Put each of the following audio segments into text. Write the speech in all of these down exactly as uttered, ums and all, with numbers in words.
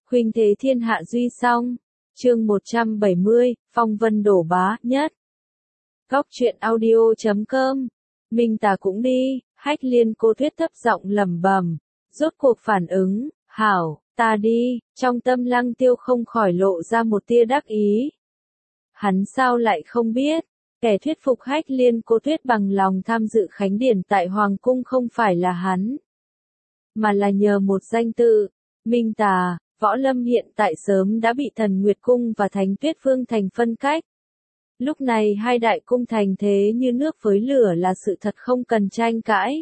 Khuynh thế thiên hạ duy song. Chương một trăm bảy mươi, phong vân đổ bá nhất. Góc truyện audio chấm com. Minh Tà cũng đi, Hách Liên cô thuyết thấp giọng lẩm bẩm, rốt cuộc phản ứng, hảo, ta đi, trong tâm Lăng Tiêu không khỏi lộ ra một tia đắc ý. Hắn sao lại không biết, kẻ thuyết phục Hách Liên cô thuyết bằng lòng tham dự khánh điển tại Hoàng cung không phải là hắn, mà là nhờ một danh tự, Minh Tà. Võ Lâm hiện tại sớm đã bị Thần Nguyệt Cung và Thánh Tuyết Vương Thành phân cách. Lúc này hai đại cung thành thế như nước với lửa là sự thật không cần tranh cãi.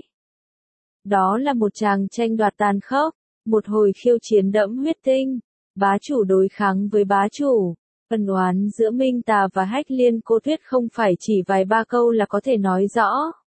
Đó là một tràng tranh đoạt tàn khốc, một hồi khiêu chiến đẫm huyết tinh, bá chủ đối kháng với bá chủ. Ân oán giữa Minh Tà và Hách Liên cô thuyết không phải chỉ vài ba câu là có thể nói rõ.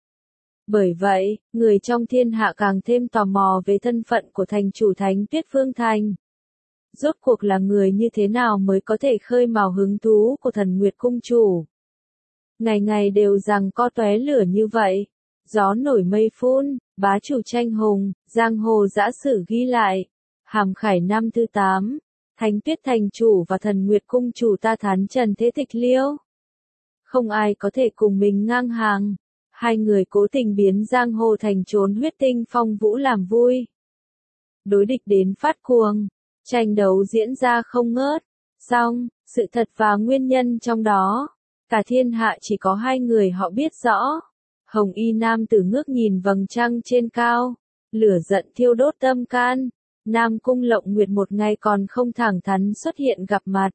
Bởi vậy, người trong thiên hạ càng thêm tò mò về thân phận của thành chủ Thánh Tuyết Vương Thành. Rốt cuộc là người như thế nào mới có thể khơi mào hứng thú của Thần Nguyệt Cung chủ. Ngày ngày đều rằng co tóe lửa như vậy, gió nổi mây phun, bá chủ tranh hùng, giang hồ dã sử ghi lại. Hàm Khải năm thứ tám, Thánh Tuyết thành chủ và Thần Nguyệt Cung chủ ta thán trần thế tịch liêu. Không ai có thể cùng mình ngang hàng, hai người cố tình biến giang hồ thành trốn huyết tinh phong vũ làm vui. Đối địch đến phát cuồng. Tranh đấu diễn ra không ngớt, song, sự thật và nguyên nhân trong đó, cả thiên hạ chỉ có hai người họ biết rõ. Hồng y nam tử ngước nhìn vầng trăng trên cao, lửa giận thiêu đốt tâm can, Nam Cung Lộng Nguyệt một ngày còn không thẳng thắn xuất hiện gặp mặt.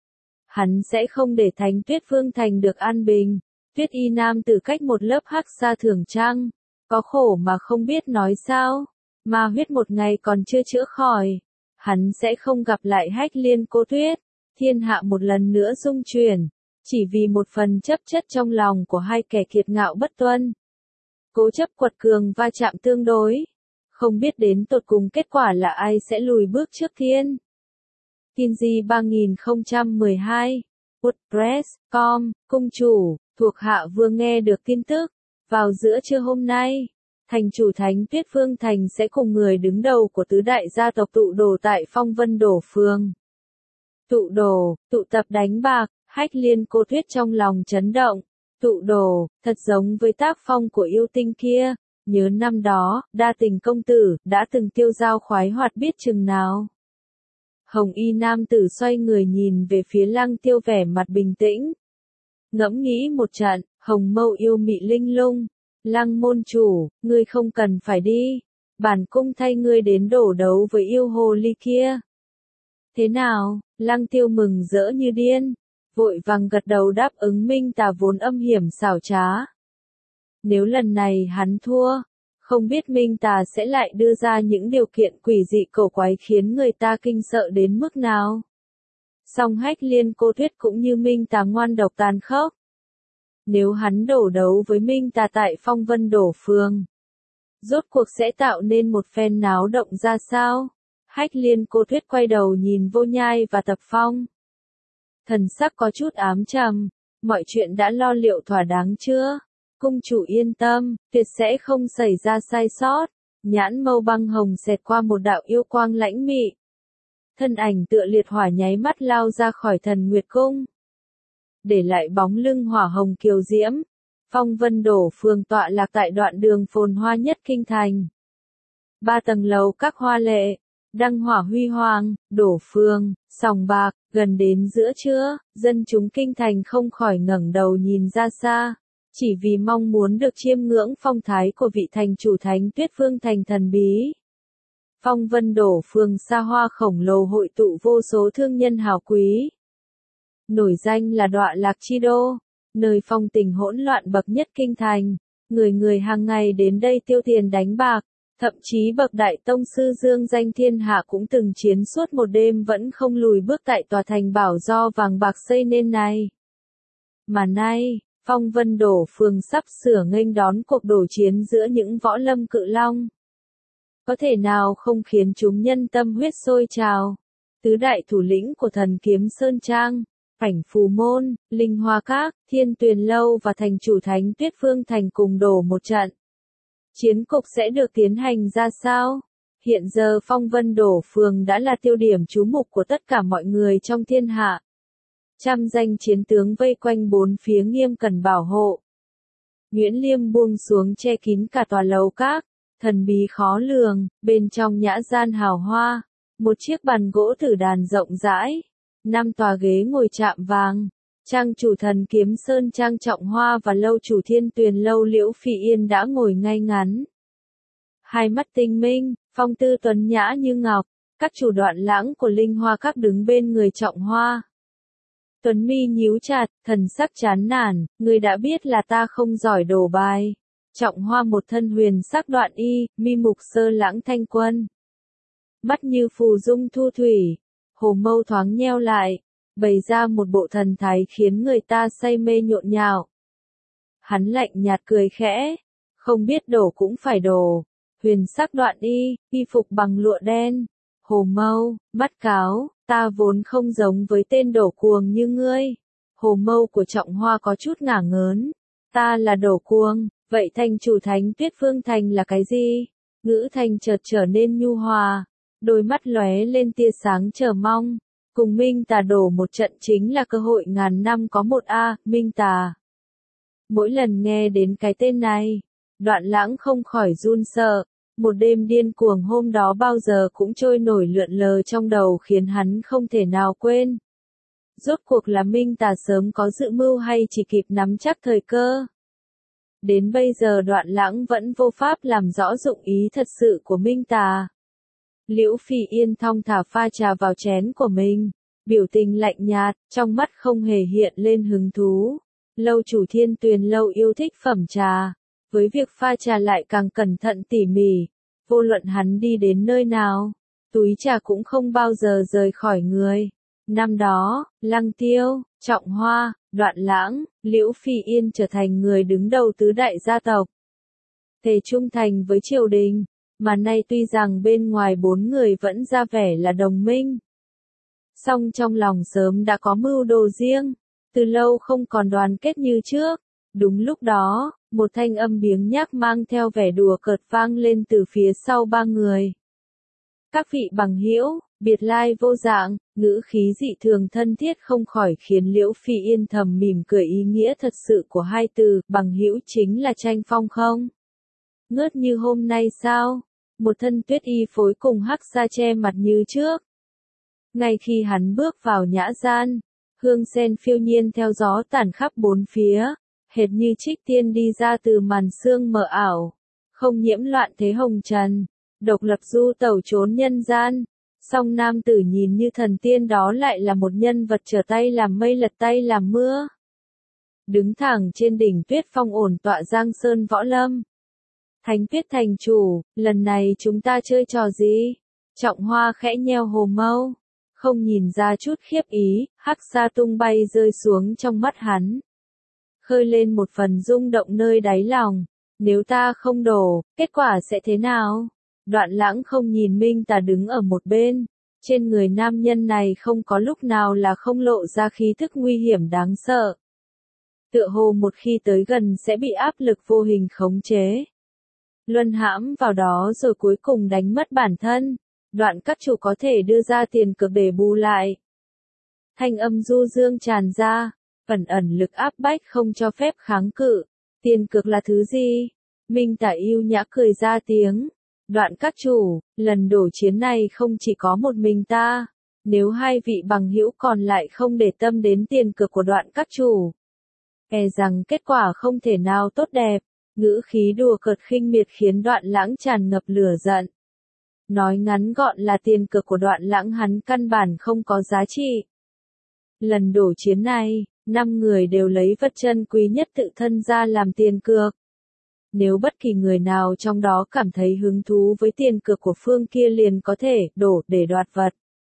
Hắn sẽ không để Thánh Tuyết Vương Thành được an bình. Tuyết y nam tử cách một lớp hắc sa thưởng trăng, có khổ mà không biết nói sao, mà huyết một ngày còn chưa chữa khỏi. Hắn sẽ không gặp lại Hách Liên cô thuyết, thiên hạ một lần nữa rung chuyển, chỉ vì một phần chấp chất trong lòng của hai kẻ kiệt ngạo bất tuân. Cố chấp quật cường va chạm tương đối, không biết đến tột cùng kết quả là ai sẽ lùi bước trước thiên. Kinji ba không một hai, WordPress chấm com, cung chủ, thuộc hạ vừa nghe được tin tức, vào giữa trưa hôm nay. Thành chủ Thánh Tuyết Vương Thành sẽ cùng người đứng đầu của tứ đại gia tộc tụ đồ tại Phong Vân Đổ Phường. Tụ đồ, tụ tập đánh bạc, Hách Liên cô thuyết trong lòng chấn động. Tụ đồ, thật giống với tác phong của yêu tinh kia. Nhớ năm đó, đa tình công tử, đã từng tiêu dao khoái hoạt biết chừng nào. Hồng y nam tử xoay người nhìn về phía Lăng Tiêu vẻ mặt bình tĩnh. Ngẫm nghĩ một trận, hồng mâu yêu mị linh lung. Lăng môn chủ, ngươi không cần phải đi. Bản cung thay ngươi đến đổ đấu với yêu hồ ly kia. Thế nào? Lăng Tiêu mừng rỡ như điên. Vội vàng gật đầu đáp ứng. Minh Tà vốn âm hiểm xảo trá. Nếu lần này hắn thua, không biết Minh Tà sẽ lại đưa ra những điều kiện quỷ dị cổ quái khiến người ta kinh sợ đến mức nào. Song Hách Liên cô thuyết cũng như Minh Tà ngoan độc tàn khốc. Nếu hắn đổ đấu với Minh Tà tại Phong Vân Đổ Phường, rốt cuộc sẽ tạo nên một phen náo động ra sao? Hách Liên cô thuyết quay đầu nhìn Vô Nhai và Tập Phong. Thần sắc có chút ám trầm, mọi chuyện đã lo liệu thỏa đáng chưa? Cung chủ yên tâm, tuyệt sẽ không xảy ra sai sót. Nhãn mâu băng hồng xẹt qua một đạo yêu quang lãnh mị. Thân ảnh tựa liệt hỏa nháy mắt lao ra khỏi Thần Nguyệt Cung, để lại bóng lưng hỏa hồng kiều diễm. Phong Vân Đổ Phường tọa lạc tại đoạn đường phồn hoa nhất kinh thành. Ba tầng lầu các hoa lệ, đăng hỏa huy hoàng, đổ phường, sòng bạc, gần đến giữa trưa, dân chúng kinh thành không khỏi ngẩng đầu nhìn ra xa, chỉ vì mong muốn được chiêm ngưỡng phong thái của vị thành chủ Thánh Tuyết Vương Thành thần bí. Phong Vân Đổ Phường xa hoa khổng lồ hội tụ vô số thương nhân hào quý. Nổi danh là Đọa Lạc Chi Đô, nơi phong tình hỗn loạn bậc nhất kinh thành, người người hàng ngày đến đây tiêu tiền đánh bạc, thậm chí bậc đại tông sư dương danh thiên hạ cũng từng chiến suốt một đêm vẫn không lùi bước tại tòa thành bảo do vàng bạc xây nên này. Mà nay, Phong Vân Đổ Phường sắp sửa nghênh đón cuộc đổ chiến giữa những võ lâm cự long. Có thể nào không khiến chúng nhân tâm huyết sôi trào? Tứ đại thủ lĩnh của Thần Kiếm Sơn Trang, Ảnh Phù Môn, Linh Hoa Các, Thiên Tuyền Lâu và thành chủ Thánh Tuyết Vương Thành cùng đổ một trận. Chiến cục sẽ được tiến hành ra sao? Hiện giờ phong vân đổ phường đã là tiêu điểm chú mục của tất cả mọi người trong thiên hạ. Trăm danh chiến tướng vây quanh bốn phía nghiêm cẩn bảo hộ. Nguyễn Liêm buông xuống che kín cả tòa lầu các, thần bí khó lường, bên trong nhã gian hào hoa, một chiếc bàn gỗ tử đàn rộng rãi, năm tòa ghế ngồi chạm vàng, trang chủ thần kiếm sơn trang trọng hoa và lâu chủ thiên tuyền lâu Liễu Phi Yên đã ngồi ngay ngắn. Hai mắt tinh minh, phong tư tuấn nhã như ngọc, các chủ Đoạn Lãng của Linh Hoa các đứng bên người trọng hoa. Tuấn mi nhíu chặt, thần sắc chán nản, người đã biết là ta không giỏi đổ bài. Trọng hoa một thân huyền sắc đoạn y, mi mục sơ lãng thanh quân. Mắt như phù dung thu thủy, hồ mâu thoáng nheo lại, bày ra một bộ thần thái khiến người ta say mê nhộn nhạo. Hắn lạnh nhạt cười khẽ, không biết đổ cũng phải đổ. Huyền sắc đoạn y, y phục bằng lụa đen, hồ mâu, mắt cáo, ta vốn không giống với tên đổ cuồng như ngươi. Hồ mâu của trọng hoa có chút ngả ngớn, ta là đổ cuồng, vậy thành chủ Thánh Tuyết Phương Thành là cái gì? Ngữ thành chợt trở nên nhu hòa, đôi mắt lóe lên tia sáng chờ mong. Cùng Minh Tà đổ một trận chính là cơ hội ngàn năm có một a, Minh Tà. Mỗi lần nghe đến cái tên này, Đoạn Lãng không khỏi run sợ. Một đêm điên cuồng hôm đó bao giờ cũng trôi nổi lượn lờ trong đầu khiến hắn không thể nào quên. Rốt cuộc là Minh Tà sớm có dự mưu hay chỉ kịp nắm chắc thời cơ? Đến bây giờ Đoạn Lãng vẫn vô pháp làm rõ dụng ý thật sự của Minh Tà. Liễu Phi Yên thong thả pha trà vào chén của mình, biểu tình lạnh nhạt, trong mắt không hề hiện lên hứng thú. Lâu chủ Thiên Tuyền lâu yêu thích phẩm trà, với việc pha trà lại càng cẩn thận tỉ mỉ. Vô luận hắn đi đến nơi nào, túi trà cũng không bao giờ rời khỏi người. Năm đó, Lăng Tiêu, Trọng Hoa, Đoạn Lãng, Liễu Phi Yên trở thành người đứng đầu tứ đại gia tộc. Thề trung thành với triều đình, mà nay tuy rằng bên ngoài bốn người vẫn ra vẻ là đồng minh. Song trong lòng sớm đã có mưu đồ riêng, từ lâu không còn đoàn kết như trước. Đúng lúc đó, một thanh âm biếng nhác mang theo vẻ đùa cợt vang lên từ phía sau ba người. Các vị bằng hữu, biệt lai vô dạng, ngữ khí dị thường thân thiết không khỏi khiến Liễu Phi Yên thầm mỉm cười ý nghĩa thật sự của hai từ, bằng hữu chính là tranh phong không? Ngớt như hôm nay sao? Một thân tuyết y phối cùng hắc sa che mặt như trước. Ngay khi hắn bước vào nhã gian, hương sen phiêu nhiên theo gió tản khắp bốn phía, hệt như trích tiên đi ra từ màn sương mờ ảo, không nhiễm loạn thế hồng trần, độc lập du tẩu trốn nhân gian. Song nam tử nhìn như thần tiên đó lại là một nhân vật trở tay làm mây lật tay làm mưa. Đứng thẳng trên đỉnh tuyết phong ổn tọa Giang Sơn Võ Lâm. Thánh Tuyết thành chủ, lần này chúng ta chơi trò gì? Trọng Hoa khẽ nheo hồ mâu, không nhìn ra chút khiếp ý, hắc sa tung bay rơi xuống trong mắt hắn. Khơi lên một phần rung động nơi đáy lòng, nếu ta không đổ, kết quả sẽ thế nào? Đoạn Lãng không nhìn Minh Tà đứng ở một bên, trên người nam nhân này không có lúc nào là không lộ ra khí thức nguy hiểm đáng sợ. Tựa hồ một khi tới gần sẽ bị áp lực vô hình khống chế. Luân hãm vào đó rồi cuối cùng đánh mất bản thân, Đoạn các chủ có thể đưa ra tiền cược để bù lại. Thanh âm du dương tràn ra, ẩn ẩn lực áp bách không cho phép kháng cự. Tiền cược là thứ gì? Minh Tà yêu nhã cười ra tiếng. Đoạn các chủ, lần đổ chiến này không chỉ có một mình ta. Nếu hai vị bằng hữu còn lại không để tâm đến tiền cược của Đoạn các chủ, e rằng kết quả không thể nào tốt đẹp. Ngữ khí đùa cợt khinh miệt khiến Đoạn Lãng tràn ngập lửa giận. Nói ngắn gọn là tiền cược của Đoạn Lãng hắn căn bản không có giá trị. Lần đổ chiến này, năm người đều lấy vật chân quý nhất tự thân ra làm tiền cược. Nếu bất kỳ người nào trong đó cảm thấy hứng thú với tiền cược của phương kia liền có thể đổ để đoạt vật.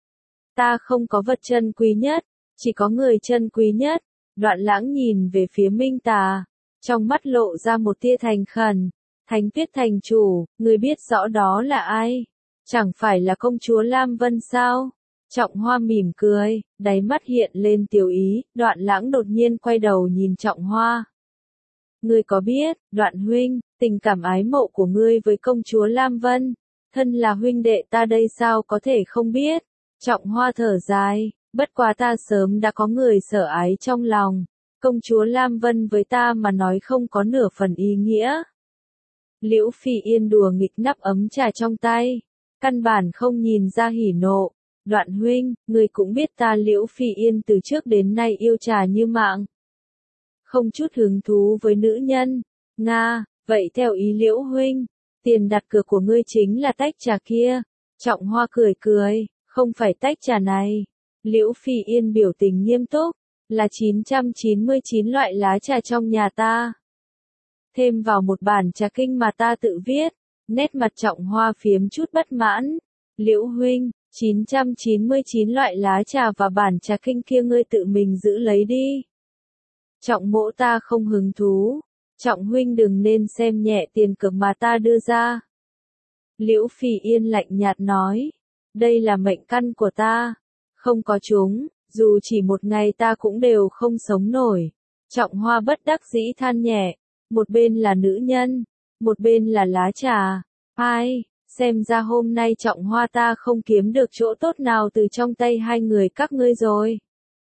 Ta không có vật chân quý nhất, chỉ có người chân quý nhất. Đoạn Lãng nhìn về phía Minh Tà, trong mắt lộ ra một tia thành khẩn. Thánh Tuyết thành chủ, người biết rõ đó là ai? Chẳng phải là công chúa Lam Vân sao? Trọng Hoa mỉm cười, đáy mắt hiện lên tiểu ý. Đoạn Lãng đột nhiên quay đầu nhìn Trọng Hoa. Ngươi có biết, Đoạn huynh, tình cảm ái mộ của ngươi với công chúa Lam Vân, thân là huynh đệ ta đây sao có thể không biết. Trọng Hoa thở dài, bất quá ta sớm đã có người sở ái trong lòng, công chúa Lam Vân với ta mà nói không có nửa phần ý nghĩa. Liễu Phỉ Yên đùa nghịch nắp ấm trà trong tay, căn bản không nhìn ra hỉ nộ. Đoạn huynh, người cũng biết ta Liễu Phỉ Yên từ trước đến nay yêu trà như mạng, không chút hứng thú với nữ nhân. Nga, vậy theo ý Liễu huynh, tiền đặt cược của ngươi chính là tách trà kia. Trọng Hoa cười cười, không phải tách trà này. Liễu Phỉ Yên biểu tình nghiêm túc, là chín trăm chín mươi chín loại lá trà trong nhà ta. Thêm vào một bản trà kinh mà ta tự viết. Nét mặt Trọng Hoa phiếm chút bất mãn. Liễu huynh, chín trăm chín mươi chín loại lá trà và bản trà kinh kia ngươi tự mình giữ lấy đi. Trọng mỗ ta không hứng thú. Trọng huynh đừng nên xem nhẹ tiền cược mà ta đưa ra. Liễu Phỉ Yên lạnh nhạt nói, đây là mệnh căn của ta, không có chúng, dù chỉ một ngày ta cũng đều không sống nổi. Trọng Hoa bất đắc dĩ than nhẹ, một bên là nữ nhân, một bên là lá trà. Ai, xem ra hôm nay Trọng Hoa ta không kiếm được chỗ tốt nào từ trong tay hai người các ngươi rồi.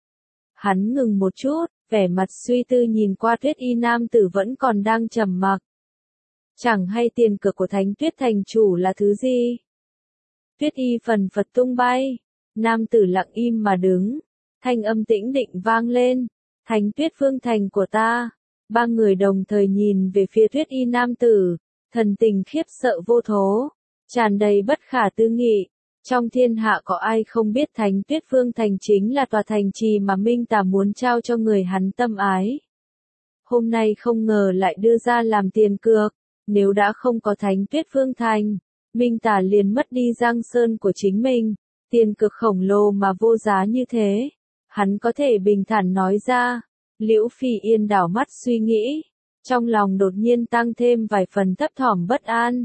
Hắn ngừng một chút, vẻ mặt suy tư nhìn qua Tuyết Y nam tử vẫn còn đang trầm mặc. Chẳng hay tiền cược của Thánh Tuyết thành chủ là thứ gì? Tuyết Y phần phật tung bay, nam tử lặng im mà đứng, thanh âm tĩnh định vang lên, Thánh Tuyết vương thành của ta. Ba người đồng thời nhìn về phía Tuyết Y nam tử, thần tình khiếp sợ vô thố, tràn đầy bất khả tư nghị. Trong thiên hạ có ai không biết Thánh Tuyết Vương Thành chính là tòa thành trì mà Minh Tà muốn trao cho người hắn tâm ái. Hôm nay không ngờ lại đưa ra làm tiền cược, nếu đã không có Thánh Tuyết Vương Thành, Minh Tà liền mất đi Giang Sơn của chính mình, tiền cược khổng lồ mà vô giá như thế. Hắn có thể bình thản nói ra. Liễu Phỉ Yên đảo mắt suy nghĩ, trong lòng đột nhiên tăng thêm vài phần thấp thỏm bất an.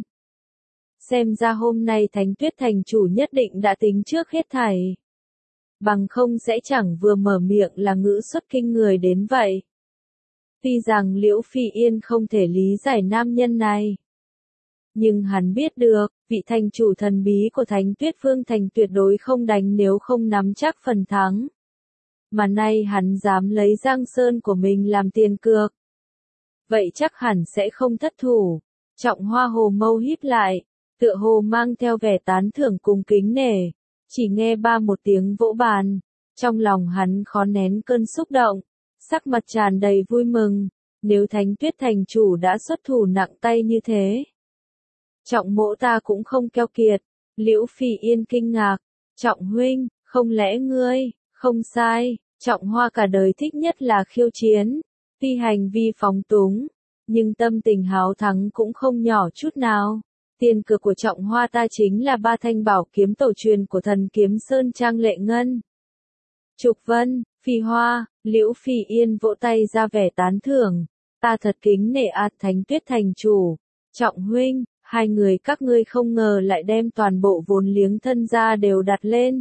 Xem ra hôm nay Thánh Tuyết thành chủ nhất định đã tính trước hết thảy. Bằng không sẽ chẳng vừa mở miệng là ngữ xuất kinh người đến vậy. Tuy rằng Liễu Phỉ Yên không thể lý giải nam nhân này, nhưng hắn biết được, vị thành chủ thần bí của Thánh Tuyết Vương Thành tuyệt đối không đánh nếu không nắm chắc phần thắng. Mà nay hắn dám lấy Giang Sơn của mình làm tiền cược, vậy chắc hẳn sẽ không thất thủ. Trọng Hoa hồ mâu híp lại, tựa hồ mang theo vẻ tán thưởng cùng kính nể. Chỉ nghe ba một tiếng vỗ bàn, trong lòng hắn khó nén cơn xúc động, sắc mặt tràn đầy vui mừng. Nếu Thánh Tuyết thành chủ đã xuất thủ nặng tay như thế, Trọng mỗ ta cũng không keo kiệt. Liễu Phỉ Yên kinh ngạc, Trọng huynh, không lẽ ngươi? Không sai, Trọng Hoa cả đời thích nhất là khiêu chiến, tuy hành vi phóng túng, nhưng tâm tình háo thắng cũng không nhỏ chút nào. Tiền cược của Trọng Hoa ta chính là ba thanh bảo kiếm tổ truyền của thần kiếm Sơn Trang Lệ Ngân, Trục Vân, Phi Hoa. Liễu Phỉ Yên vỗ tay ra vẻ tán thưởng, ta thật kính nể ạt Thánh Tuyết thành chủ. Trọng huynh, hai người các ngươi không ngờ lại đem toàn bộ vốn liếng thân gia đều đặt lên.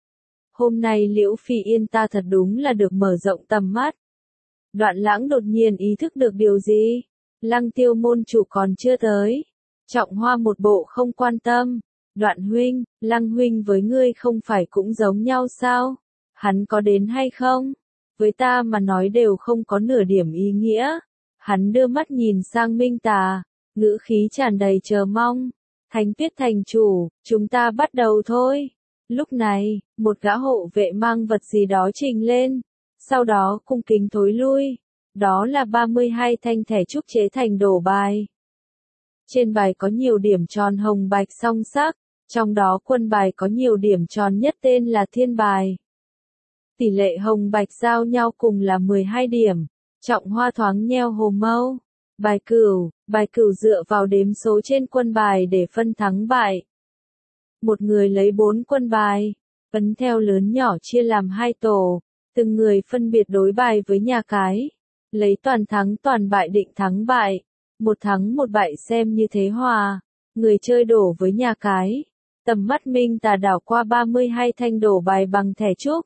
Hôm nay Liễu Phỉ Yên ta thật đúng là được mở rộng tầm mắt. Đoạn Lãng đột nhiên ý thức được điều gì? Lăng Tiêu môn chủ còn chưa tới. Trọng Hoa một bộ không quan tâm. Đoạn huynh, Lăng huynh với ngươi không phải cũng giống nhau sao? Hắn có đến hay không? Với ta mà nói đều không có nửa điểm ý nghĩa. Hắn đưa mắt nhìn sang Minh Tà, ngữ khí tràn đầy chờ mong. Thánh Tuyết thành chủ, chúng ta bắt đầu thôi. Lúc này, một gã hộ vệ mang vật gì đó trình lên, sau đó cung kính thối lui. Đó là ba mươi hai thanh thẻ trúc chế thành đồ bài. Trên bài có nhiều điểm tròn hồng bạch song sắc, trong đó quân bài có nhiều điểm tròn nhất tên là thiên bài. Tỷ lệ hồng bạch giao nhau cùng là mười hai điểm. Trọng Hoa thoáng nheo hồ mâu. Bài cửu, bài cửu dựa vào đếm số trên quân bài để phân thắng bại. Một người lấy bốn quân bài, ấn theo lớn nhỏ chia làm hai tổ, từng người phân biệt đối bài với nhà cái, lấy toàn thắng toàn bại định thắng bại, một thắng một bại xem như thế hòa, người chơi đổ với nhà cái. Tầm mắt Minh Tà đảo qua ba mươi hai thanh đổ bài bằng thẻ trúc.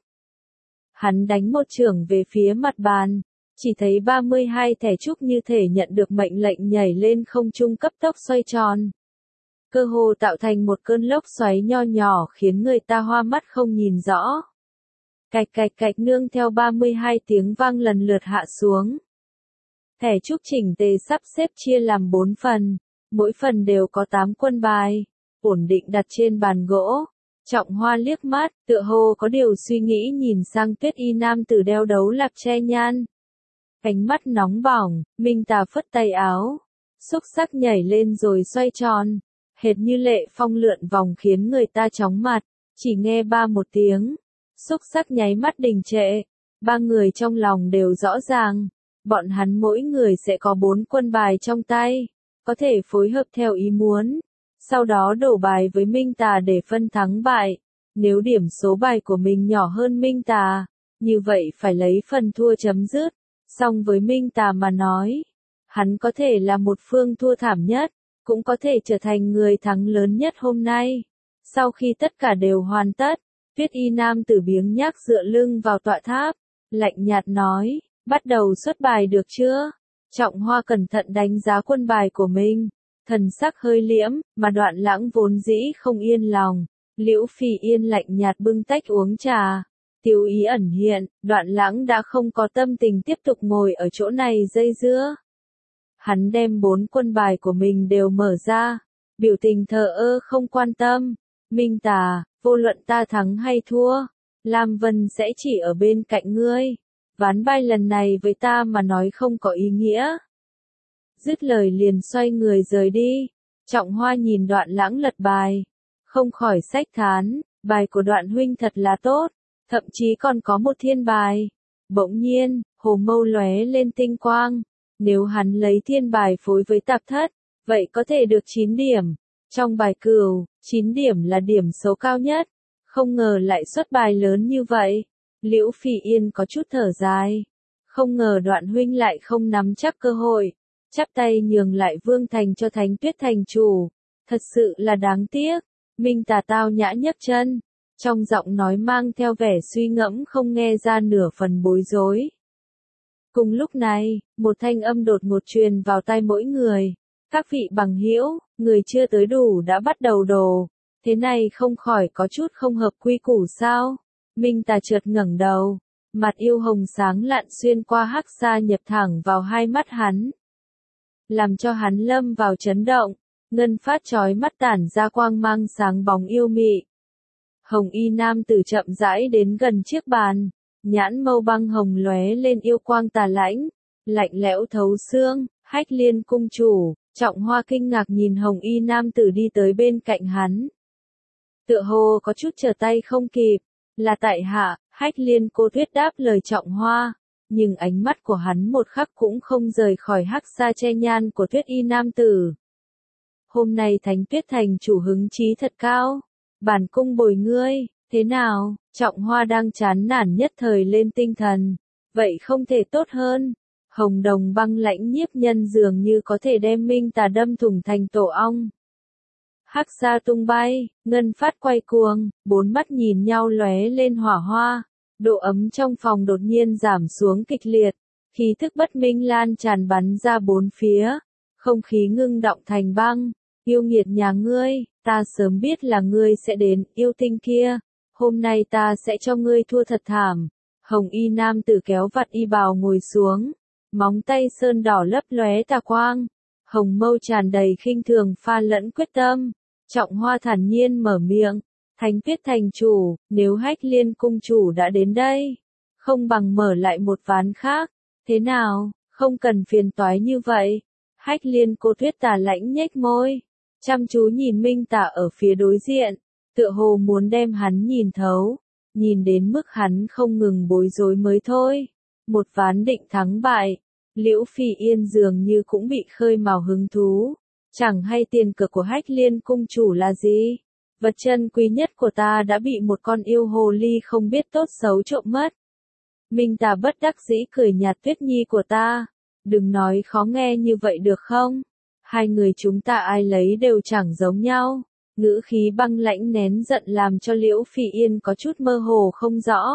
Hắn đánh một chưởng về phía mặt bàn, chỉ thấy ba mươi hai thẻ trúc như thể nhận được mệnh lệnh nhảy lên không trung cấp tốc xoay tròn. cơ hồ tạo thành một cơn lốc xoáy nho nhỏ khiến người ta hoa mắt không nhìn rõ. Cạch cạch cạch nương theo ba mươi hai tiếng vang lần lượt hạ xuống. Thẻ trúc chỉnh tề sắp xếp chia làm bốn phần, mỗi phần đều có tám quân bài, ổn định đặt trên bàn gỗ. Trọng Hoa liếc mắt, tựa hồ có điều suy nghĩ nhìn sang Tuyết Y nam tử đeo đấu lạp che nhan. Ánh mắt nóng bỏng, Minh Tà phất tay áo, xúc sắc nhảy lên rồi xoay tròn, hệt như lệ phong lượn vòng khiến người ta chóng mặt, chỉ nghe ba một tiếng, xúc sắc nháy mắt đình trệ, ba người trong lòng đều rõ ràng, bọn hắn mỗi người sẽ có bốn quân bài trong tay, có thể phối hợp theo ý muốn, sau đó đổ bài với Minh Tà để phân thắng bại, nếu điểm số bài của mình nhỏ hơn Minh Tà, như vậy phải lấy phần thua chấm dứt, song với Minh Tà mà nói, hắn có thể là một phương thua thảm nhất, cũng có thể trở thành người thắng lớn nhất hôm nay. Sau khi tất cả đều hoàn tất, Tuyết Y nam tử biếng nhác dựa lưng vào tọa tháp, lạnh nhạt nói, bắt đầu xuất bài được chưa? Trọng Hoa cẩn thận đánh giá quân bài của mình, thần sắc hơi liễm, mà Đoạn Lãng vốn dĩ không yên lòng. Liễu Phỉ Yên lạnh nhạt bưng tách uống trà, tiêu ý ẩn hiện, Đoạn Lãng đã không có tâm tình tiếp tục ngồi ở chỗ này dây dưa. Hắn đem bốn quân bài của mình đều mở ra, biểu tình thờ ơ không quan tâm. Minh Tà, vô luận ta thắng hay thua, Lam Vân sẽ chỉ ở bên cạnh ngươi. Ván bài lần này với ta mà nói không có ý nghĩa. Dứt lời liền xoay người rời đi. Trọng Hoa nhìn Đoạn Lãng lật bài, không khỏi xách thán, bài của Đoạn huynh thật là tốt, thậm chí còn có một thiên bài. Bỗng nhiên, hồ mâu lóe lên tinh quang, nếu hắn lấy thiên bài phối với tạp thất, vậy có thể được chín điểm. Trong bài cửu, chín điểm là điểm số cao nhất, không ngờ lại xuất bài lớn như vậy. Liễu Phỉ Yên có chút thở dài, không ngờ Đoạn huynh lại không nắm chắc cơ hội, chắp tay nhường lại Vương Thành cho Thánh Tuyết thành chủ, thật sự là đáng tiếc. Minh Tà tao nhã nhấc chân, trong giọng nói mang theo vẻ suy ngẫm không nghe ra nửa phần bối rối. Cùng lúc này, một thanh âm đột ngột truyền vào tai mỗi người, các vị bằng hữu, người chưa tới đủ đã bắt đầu đồ, thế này không khỏi có chút không hợp quy củ sao? Minh Tà chợt ngẩng đầu, mặt yêu hồng sáng lạn xuyên qua hắc xa nhập thẳng vào hai mắt hắn, làm cho hắn lâm vào chấn động, ngân phát chói mắt tản ra quang mang sáng bóng yêu mị. Hồng y nam tử chậm rãi đến gần chiếc bàn, nhãn mâu băng hồng lóe lên yêu quang tà lãnh, lạnh lẽo thấu xương. Hách Liên cung chủ, Trọng Hoa kinh ngạc nhìn hồng y nam tử đi tới bên cạnh hắn, tựa hồ có chút trở tay không kịp. Là tại hạ, Hách Liên cô thuyết đáp lời Trọng Hoa, nhưng ánh mắt của hắn một khắc cũng không rời khỏi hắc sa che nhan của Tuyết Y nam tử. Hôm nay Thánh Tuyết thành chủ hứng chí thật cao, bản cung bồi ngươi, thế nào? Trọng Hoa đang chán nản nhất thời lên tinh thần, vậy không thể tốt hơn. Hồng đồng băng lãnh nhiếp nhân dường như có thể đem Minh Tà đâm thủng thành tổ ong. Hắc sa tung bay, ngân phát quay cuồng, bốn mắt nhìn nhau lóe lên hỏa hoa, độ ấm trong phòng đột nhiên giảm xuống kịch liệt, khí thức bất minh lan tràn bắn ra bốn phía, không khí ngưng đọng thành băng. Yêu nghiệt nhà ngươi, ta sớm biết là ngươi sẽ đến, yêu tinh kia, hôm nay ta sẽ cho ngươi thua thật thảm. Hồng y nam tử kéo vạt y bào ngồi xuống, móng tay sơn đỏ lấp lóe tà quang, hồng mâu tràn đầy khinh thường pha lẫn quyết tâm. Trọng Hoa thản nhiên mở miệng, Thánh Tuyết thành chủ, nếu Hách Liên cung chủ đã đến đây, không bằng mở lại một ván khác, thế nào, không cần phiền toái như vậy. Hách Liên cô Tuyết tà lãnh nhếch môi, chăm chú nhìn Minh Tà ở phía đối diện, tựa hồ muốn đem hắn nhìn thấu, nhìn đến mức hắn không ngừng bối rối mới thôi. Một ván định thắng bại, Liễu Phỉ Yên dường như cũng bị khơi mào hứng thú. Chẳng hay tiền cược của Hách Liên cung chủ là gì? Vật chân quý nhất của ta đã bị một con yêu hồ ly không biết tốt xấu trộm mất. Minh Tà bất đắc dĩ cười nhạt, Tuyết nhi của ta, đừng nói khó nghe như vậy được không? Hai người chúng ta ai lấy đều chẳng giống nhau. Ngữ khí băng lãnh nén giận làm cho Liễu Phỉ Yên có chút mơ hồ không rõ.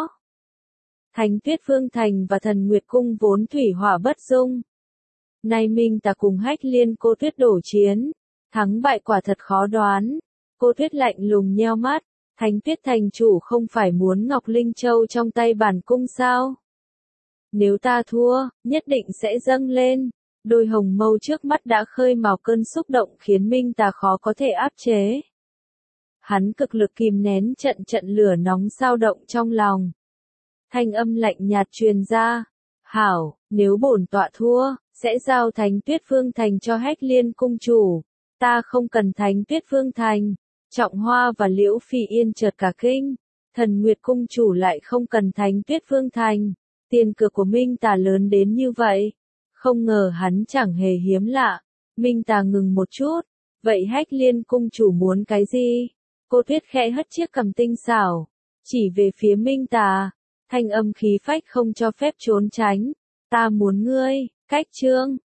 Thánh Tuyết Vương Thành và Thần Nguyệt Cung vốn thủy hỏa bất dung. Nay Minh Tà cùng Hách Liên cô Tuyết đổ chiến, Thắng bại quả thật khó đoán. Cô Tuyết lạnh lùng nheo mắt, Thánh Tuyết thành chủ không phải muốn Ngọc Linh Châu trong tay bản cung sao? Nếu ta thua, nhất định sẽ dâng lên. Đôi hồng mâu trước mắt đã khơi mào cơn xúc động khiến Minh Tà khó có thể áp chế. Hắn cực lực kìm nén trận trận lửa nóng dao động trong lòng. Thanh âm lạnh nhạt truyền ra. Hảo, nếu bổn tọa thua, sẽ giao Thánh Tuyết Phương Thành cho Hách Liên cung chủ. Ta không cần Thánh Tuyết Phương Thành. Trọng Hoa và Liễu Phi Yên chợt cả kinh. Thần Nguyệt cung chủ lại không cần Thánh Tuyết Phương Thành. Tiền cược của Minh Tà lớn đến như vậy. Không ngờ hắn chẳng hề hiếm lạ. Minh Tà ngừng một chút. Vậy Hách Liên cung chủ muốn cái gì? Cô Tuyết khẽ hất chiếc cằm tinh xảo. Chỉ về phía Minh Tà. Thanh âm khí phách không cho phép trốn tránh. Ta muốn ngươi, cách trương.